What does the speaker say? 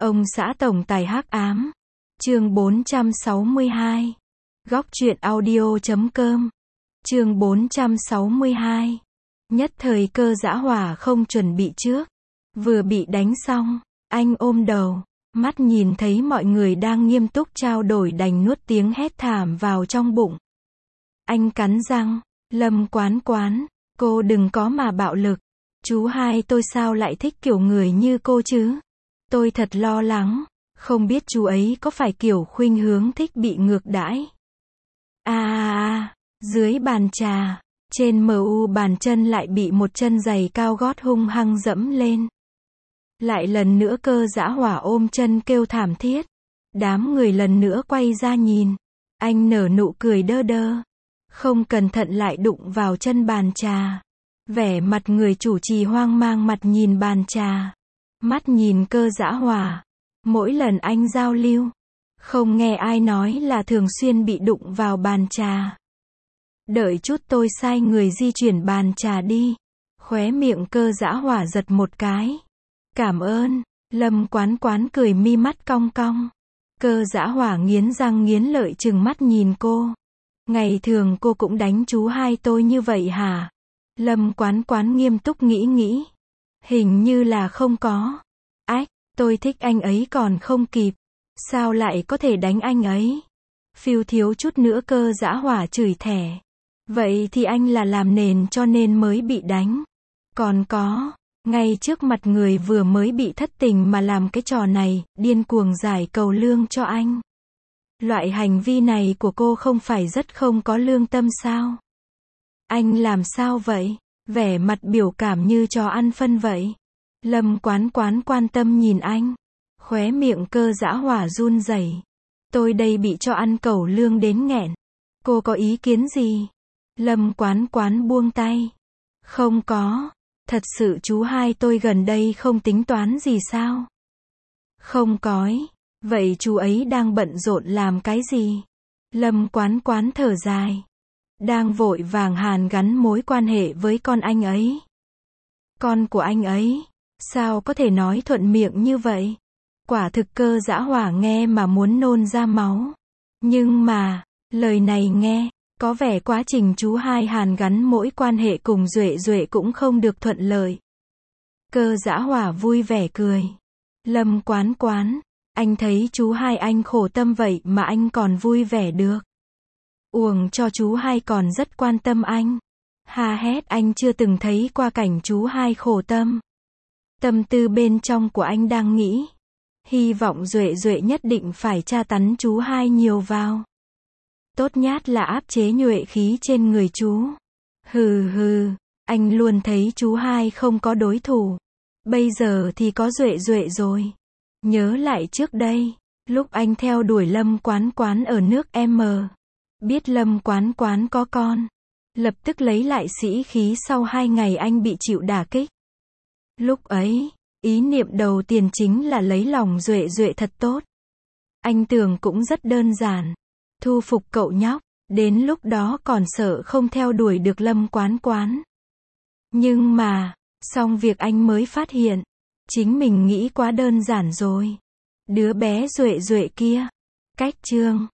Ông xã tổng tài hắc ám. Chương 462. Góc truyện audio.com. Chương 462. Nhất thời Cơ Dã Hỏa không chuẩn bị trước, vừa bị đánh xong, anh ôm đầu, mắt nhìn thấy mọi người đang nghiêm túc trao đổi đành nuốt tiếng hét thảm vào trong bụng. Anh cắn răng, Lâm Quán Quán, cô đừng có mà bạo lực. Chú hai tôi sao lại thích kiểu người như cô chứ? Tôi thật lo lắng, không biết chú ấy có phải kiểu khuynh hướng thích bị ngược đãi. Dưới bàn trà, trên MU bàn chân lại bị một chân giày cao gót hung hăng dẫm lên. Lại lần nữa Cơ Dã Hỏa ôm chân kêu thảm thiết. Đám người lần nữa quay ra nhìn. Anh nở nụ cười đơ đơ. Không cẩn thận lại đụng vào chân bàn trà. Vẻ mặt người chủ trì hoang mang mặt nhìn bàn trà. Mắt nhìn Cơ Dã Hỏa. Mỗi lần anh giao lưu, không nghe ai nói là thường xuyên bị đụng vào bàn trà. Đợi chút tôi sai người di chuyển bàn trà đi. Khóe miệng Cơ Dã Hỏa giật một cái. Cảm ơn. Lâm Quán Quán cười mi mắt cong cong. Cơ Dã Hỏa nghiến răng nghiến lợi trừng mắt nhìn cô. Ngày thường cô cũng đánh chú hai tôi như vậy hả? Lâm Quán Quán nghiêm túc nghĩ. Hình như là không có. Ách, tôi thích anh ấy còn không kịp. Sao lại có thể đánh anh ấy? Phiêu thiếu chút nữa Cơ Dã Hỏa chửi thẻ. Vậy thì anh là làm nền cho nên mới bị đánh. Còn có, ngay trước mặt người vừa mới bị thất tình mà làm cái trò này, điên cuồng giải cầu lương cho anh. Loại hành vi này của cô không phải rất không có lương tâm sao? Anh làm sao vậy? Vẻ mặt biểu cảm như chó ăn phân vậy. Lâm Quán Quán quan tâm nhìn anh. Khóe miệng Cơ Dã Hỏa run rẩy. Tôi đây bị cho ăn cẩu lương đến nghẹn. Cô có ý kiến gì? Lâm Quán Quán buông tay. Không có. Thật sự chú hai tôi gần đây không tính toán gì sao? Không cói. Vậy chú ấy đang bận rộn làm cái gì? Lâm Quán Quán thở dài. Đang vội vàng hàn gắn mối quan hệ với con anh ấy. Con của anh ấy? Sao có thể nói thuận miệng như vậy? Quả thực Cơ Dã Hỏa nghe mà muốn nôn ra máu. Nhưng mà, lời này nghe, có vẻ quá trình chú hai hàn gắn mỗi quan hệ cùng Duệ Duệ cũng không được thuận lợi. Cơ Dã Hỏa vui vẻ cười. Lâm Quán Quán, anh thấy chú hai anh khổ tâm vậy mà anh còn vui vẻ được. Uổng cho chú hai còn rất quan tâm anh. Ha hét, anh chưa từng thấy qua cảnh chú hai khổ tâm. Tâm tư bên trong của anh đang nghĩ. Hy vọng Duệ Duệ nhất định phải tra tấn chú hai nhiều vào. Tốt nhất là áp chế nhuệ khí trên người chú. Hừ, anh luôn thấy chú hai không có đối thủ. Bây giờ thì có Duệ Duệ rồi. Nhớ lại trước đây, lúc anh theo đuổi Lâm Quán Quán ở nước M. Biết Lâm Quán Quán có con. Lập tức lấy lại sĩ khí sau 2 ngày anh bị chịu đả kích. Lúc ấy, ý niệm đầu tiên chính là lấy lòng Duệ Duệ thật tốt. Anh tưởng cũng rất đơn giản. Thu phục cậu nhóc, đến lúc đó còn sợ không theo đuổi được Lâm Quán Quán. Nhưng mà, xong việc anh mới phát hiện, chính mình nghĩ quá đơn giản rồi. Đứa bé Duệ Duệ kia, cách chương